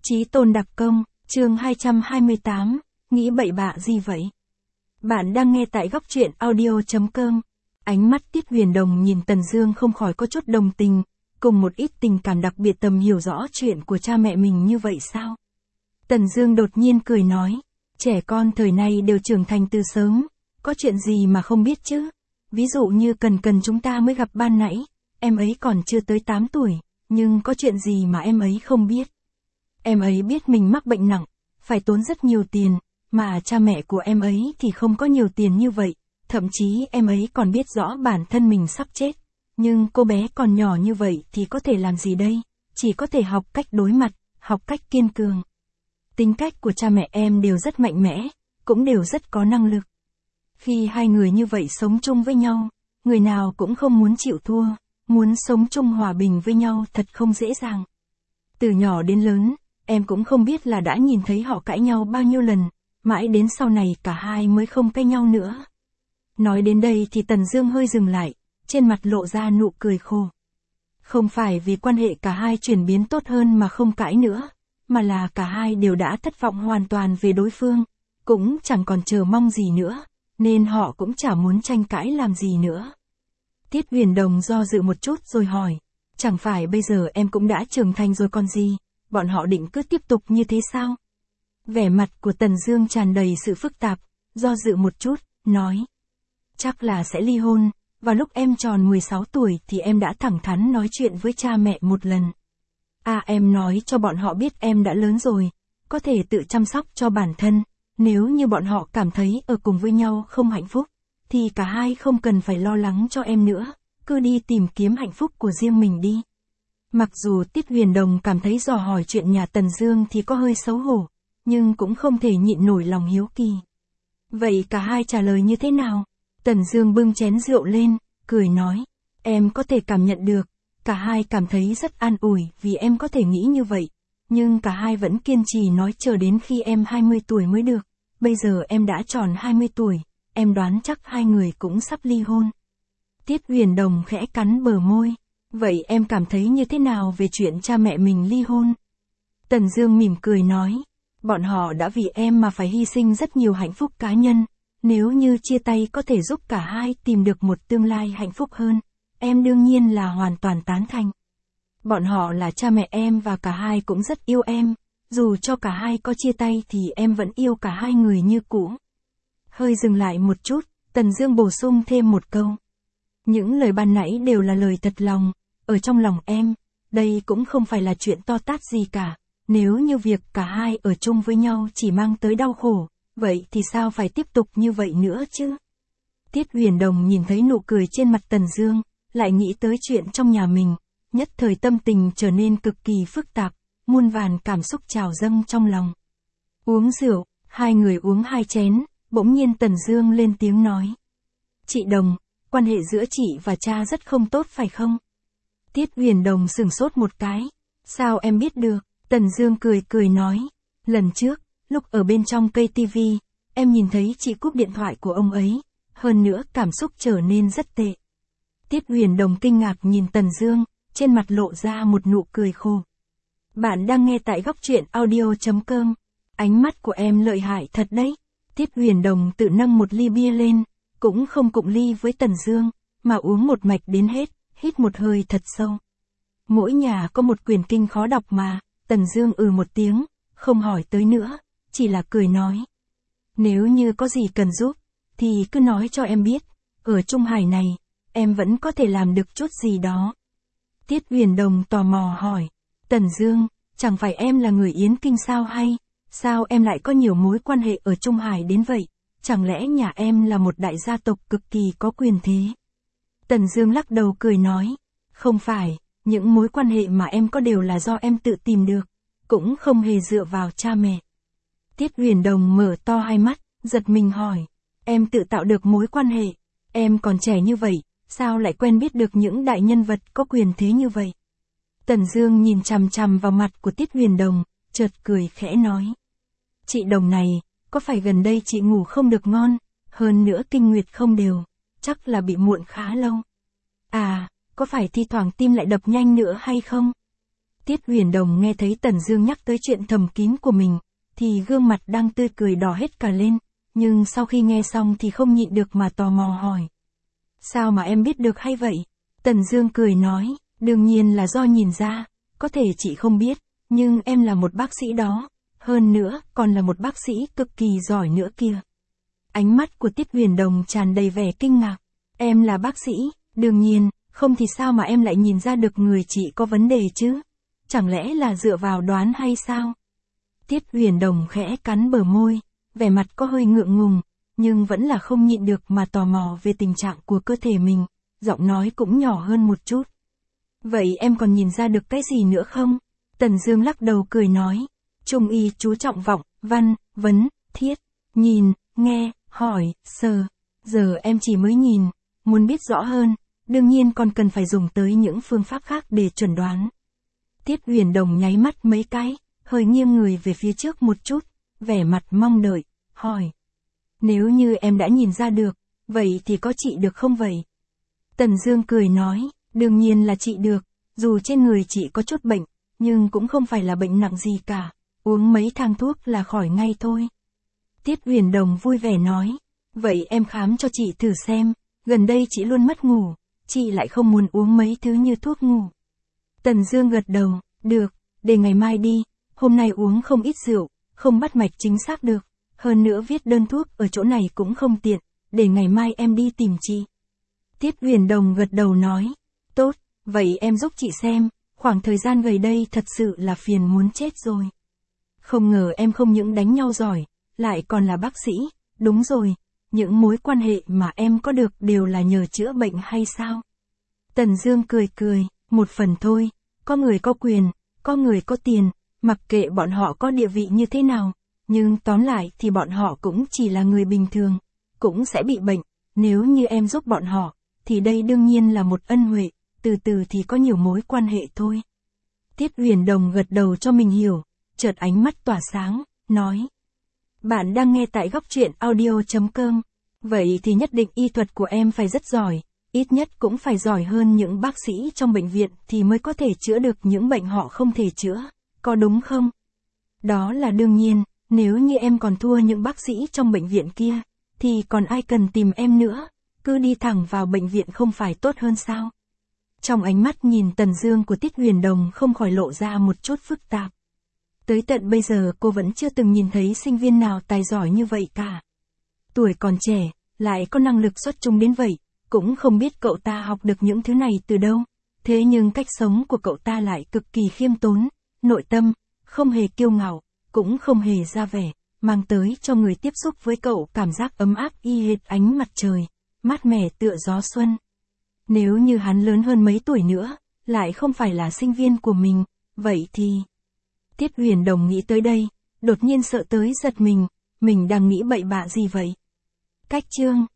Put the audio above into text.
Chí tôn đặc công, chương 228, nghĩ bậy bạ gì vậy? Bạn đang nghe tại góc truyện audio.com. Ánh mắt Tiết Huyền Đồng nhìn Tần Dương không khỏi có chút đồng tình, cùng một ít tình cảm đặc biệt tầm hiểu rõ chuyện của cha mẹ mình như vậy sao? Tần Dương đột nhiên cười nói, trẻ con thời nay đều trưởng thành từ sớm, có chuyện gì mà không biết chứ? Ví dụ như Cần chúng ta mới gặp ban nãy, em ấy còn chưa tới 8 tuổi, nhưng có chuyện gì mà em ấy không biết? Em ấy biết mình mắc bệnh nặng, phải tốn rất nhiều tiền, mà cha mẹ của em ấy thì không có nhiều tiền như vậy, thậm chí em ấy còn biết rõ bản thân mình sắp chết. Nhưng cô bé còn nhỏ như vậy thì có thể làm gì đây? Chỉ có thể học cách đối mặt, học cách kiên cường. Tính cách của cha mẹ em đều rất mạnh mẽ, cũng đều rất có năng lực. Khi hai người như vậy sống chung với nhau, người nào cũng không muốn chịu thua, muốn sống chung hòa bình với nhau thật không dễ dàng. Từ nhỏ đến lớn, em cũng không biết là đã nhìn thấy họ cãi nhau bao nhiêu lần, mãi đến sau này cả hai mới không cãi nhau nữa. Nói đến đây thì Tần Dương hơi dừng lại, trên mặt lộ ra nụ cười khổ. Không phải vì quan hệ cả hai chuyển biến tốt hơn mà không cãi nữa, mà là cả hai đều đã thất vọng hoàn toàn về đối phương, cũng chẳng còn chờ mong gì nữa, nên họ cũng chả muốn tranh cãi làm gì nữa. Tiết Huyền Đồng do dự một chút rồi hỏi, chẳng phải bây giờ em cũng đã trưởng thành rồi còn gì, bọn họ định cứ tiếp tục như thế sao? Vẻ mặt của Tần Dương tràn đầy sự phức tạp, do dự một chút, nói, chắc là sẽ ly hôn, vào lúc em tròn 16 tuổi thì em đã thẳng thắn nói chuyện với cha mẹ một lần. Em nói cho bọn họ biết em đã lớn rồi, có thể tự chăm sóc cho bản thân, nếu như bọn họ cảm thấy ở cùng với nhau không hạnh phúc, thì cả hai không cần phải lo lắng cho em nữa, cứ đi tìm kiếm hạnh phúc của riêng mình đi. Mặc dù Tiết Huyền Đồng cảm thấy dò hỏi chuyện nhà Tần Dương thì có hơi xấu hổ, nhưng cũng không thể nhịn nổi lòng hiếu kỳ. Vậy cả hai trả lời như thế nào? Tần Dương bưng chén rượu lên, cười nói, em có thể cảm nhận được, cả hai cảm thấy rất an ủi vì em có thể nghĩ như vậy, nhưng cả hai vẫn kiên trì nói chờ đến khi em 20 tuổi mới được, bây giờ em đã tròn 20 tuổi, em đoán chắc hai người cũng sắp ly hôn. Tiết Huyền Đồng khẽ cắn bờ môi, vậy em cảm thấy như thế nào về chuyện cha mẹ mình ly hôn? Tần Dương mỉm cười nói, bọn họ đã vì em mà phải hy sinh rất nhiều hạnh phúc cá nhân, nếu như chia tay có thể giúp cả hai tìm được một tương lai hạnh phúc hơn, em đương nhiên là hoàn toàn tán thành. Bọn họ là cha mẹ em và cả hai cũng rất yêu em, dù cho cả hai có chia tay thì em vẫn yêu cả hai người như cũ. Hơi dừng lại một chút, Tần Dương bổ sung thêm một câu. Những lời ban nãy đều là lời thật lòng, ở trong lòng em, đây cũng không phải là chuyện to tát gì cả, nếu như việc cả hai ở chung với nhau chỉ mang tới đau khổ, vậy thì sao phải tiếp tục như vậy nữa chứ? Tiết Huyền Đồng nhìn thấy nụ cười trên mặt Tần Dương, lại nghĩ tới chuyện trong nhà mình, nhất thời tâm tình trở nên cực kỳ phức tạp, muôn vàn cảm xúc trào dâng trong lòng. Uống rượu, hai người uống 2 chén, bỗng nhiên Tần Dương lên tiếng nói. Chị Đồng, quan hệ giữa chị và cha rất không tốt phải không? Tiết Huyền Đồng sửng sốt một cái. Sao em biết được? Tần Dương cười nói. Lần trước, lúc ở bên trong cây tivi, em nhìn thấy chị cúp điện thoại của ông ấy. Hơn nữa cảm xúc trở nên rất tệ. Tiết Huyền Đồng kinh ngạc nhìn Tần Dương, trên mặt lộ ra một nụ cười khổ. Bạn đang nghe tại góc truyện audio.com. Ánh mắt của em lợi hại thật đấy. Tiết Huyền Đồng tự nâng một ly bia lên, cũng không cụng ly với Tần Dương, mà uống một mạch đến hết, hít một hơi thật sâu. Mỗi nhà có một quyển kinh khó đọc mà, Tần Dương một tiếng, không hỏi tới nữa, chỉ là cười nói. Nếu như có gì cần giúp, thì cứ nói cho em biết, ở Trung Hải này, em vẫn có thể làm được chút gì đó. Tiết Huyền Đồng tò mò hỏi, Tần Dương, chẳng phải em là người Yến Kinh sao hay, sao em lại có nhiều mối quan hệ ở Trung Hải đến vậy, chẳng lẽ nhà em là một đại gia tộc cực kỳ có quyền thế? Tần Dương lắc đầu cười nói, không phải, những mối quan hệ mà em có đều là do em tự tìm được, cũng không hề dựa vào cha mẹ. Tiết Huyền Đồng mở to hai mắt, giật mình hỏi, em tự tạo được mối quan hệ, em còn trẻ như vậy, sao lại quen biết được những đại nhân vật có quyền thế như vậy? Tần Dương nhìn chằm chằm vào mặt của Tiết Huyền Đồng, chợt cười khẽ nói. Chị Đồng này, có phải gần đây chị ngủ không được ngon, hơn nữa kinh nguyệt không đều, chắc là bị muộn khá lâu. Có phải thi thoảng tim lại đập nhanh nữa hay không? Tiết Huyền Đồng nghe thấy Tần Dương nhắc tới chuyện thầm kín của mình, thì gương mặt đang tươi cười đỏ hết cả lên, nhưng sau khi nghe xong thì không nhịn được mà tò mò hỏi. Sao mà em biết được hay vậy? Tần Dương cười nói, đương nhiên là do nhìn ra, có thể chị không biết, nhưng em là một bác sĩ đó, hơn nữa, còn là một bác sĩ cực kỳ giỏi nữa kìa. Ánh mắt của Tiết Huyền Đồng tràn đầy vẻ kinh ngạc. Em là bác sĩ, đương nhiên, không thì sao mà em lại nhìn ra được người chị có vấn đề chứ? Chẳng lẽ là dựa vào đoán hay sao? Tiết Huyền Đồng khẽ cắn bờ môi, vẻ mặt có hơi ngượng ngùng, nhưng vẫn là không nhịn được mà tò mò về tình trạng của cơ thể mình, giọng nói cũng nhỏ hơn một chút. Vậy em còn nhìn ra được cái gì nữa không? Tần Dương lắc đầu cười nói, Trung y chú trọng vọng, văn, vấn, thiết, nhìn, nghe, hỏi, sờ. Giờ em chỉ mới nhìn, muốn biết rõ hơn, đương nhiên còn cần phải dùng tới những phương pháp khác để chuẩn đoán. Tiết Huyền Đồng nháy mắt mấy cái, hơi nghiêng người về phía trước một chút, vẻ mặt mong đợi, hỏi. Nếu như em đã nhìn ra được, vậy thì có trị được không vậy? Tần Dương cười nói, đương nhiên là trị được, dù trên người chị có chút bệnh, nhưng cũng không phải là bệnh nặng gì cả, uống mấy thang thuốc là khỏi ngay thôi. Tiết Huyền Đồng vui vẻ nói, vậy em khám cho chị thử xem, gần đây chị luôn mất ngủ, chị lại không muốn uống mấy thứ như thuốc ngủ. Tần Dương gật đầu, được, để ngày mai đi, hôm nay uống không ít rượu, không bắt mạch chính xác được, hơn nữa viết đơn thuốc ở chỗ này cũng không tiện, để ngày mai em đi tìm chị. Tiết Huyền Đồng gật đầu nói, tốt, vậy em giúp chị xem, khoảng thời gian gần đây thật sự là phiền muốn chết rồi. Không ngờ em không những đánh nhau giỏi, lại còn là bác sĩ, đúng rồi, những mối quan hệ mà em có được đều là nhờ chữa bệnh hay sao? Tần Dương cười cười, một phần thôi, có người có quyền, có người có tiền, mặc kệ bọn họ có địa vị như thế nào, nhưng tóm lại thì bọn họ cũng chỉ là người bình thường, cũng sẽ bị bệnh, nếu như em giúp bọn họ, thì đây đương nhiên là một ân huệ, từ từ thì có nhiều mối quan hệ thôi. Tiết Huyền Đồng gật đầu cho mình hiểu, chợt ánh mắt tỏa sáng, nói. Bạn đang nghe tại Góc Truyện Audio.com, vậy thì nhất định y thuật của em phải rất giỏi, ít nhất cũng phải giỏi hơn những bác sĩ trong bệnh viện thì mới có thể chữa được những bệnh họ không thể chữa, có đúng không? Đó là đương nhiên, nếu như em còn thua những bác sĩ trong bệnh viện kia, thì còn ai cần tìm em nữa, cứ đi thẳng vào bệnh viện không phải tốt hơn sao? Trong ánh mắt nhìn Tần Dương của Tiết Huyền Đồng không khỏi lộ ra một chút phức tạp. Tới tận bây giờ cô vẫn chưa từng nhìn thấy sinh viên nào tài giỏi như vậy cả. Tuổi còn trẻ, lại có năng lực xuất chúng đến vậy, cũng không biết cậu ta học được những thứ này từ đâu. Thế nhưng cách sống của cậu ta lại cực kỳ khiêm tốn, nội tâm, không hề kiêu ngạo, cũng không hề ra vẻ, mang tới cho người tiếp xúc với cậu cảm giác ấm áp y hệt ánh mặt trời, mát mẻ tựa gió xuân. Nếu như hắn lớn hơn mấy tuổi nữa, lại không phải là sinh viên của mình, vậy thì... Tiết Huyền Đồng nghĩ tới đây, đột nhiên sợ tới giật mình đang nghĩ bậy bạ gì vậy? Cách chương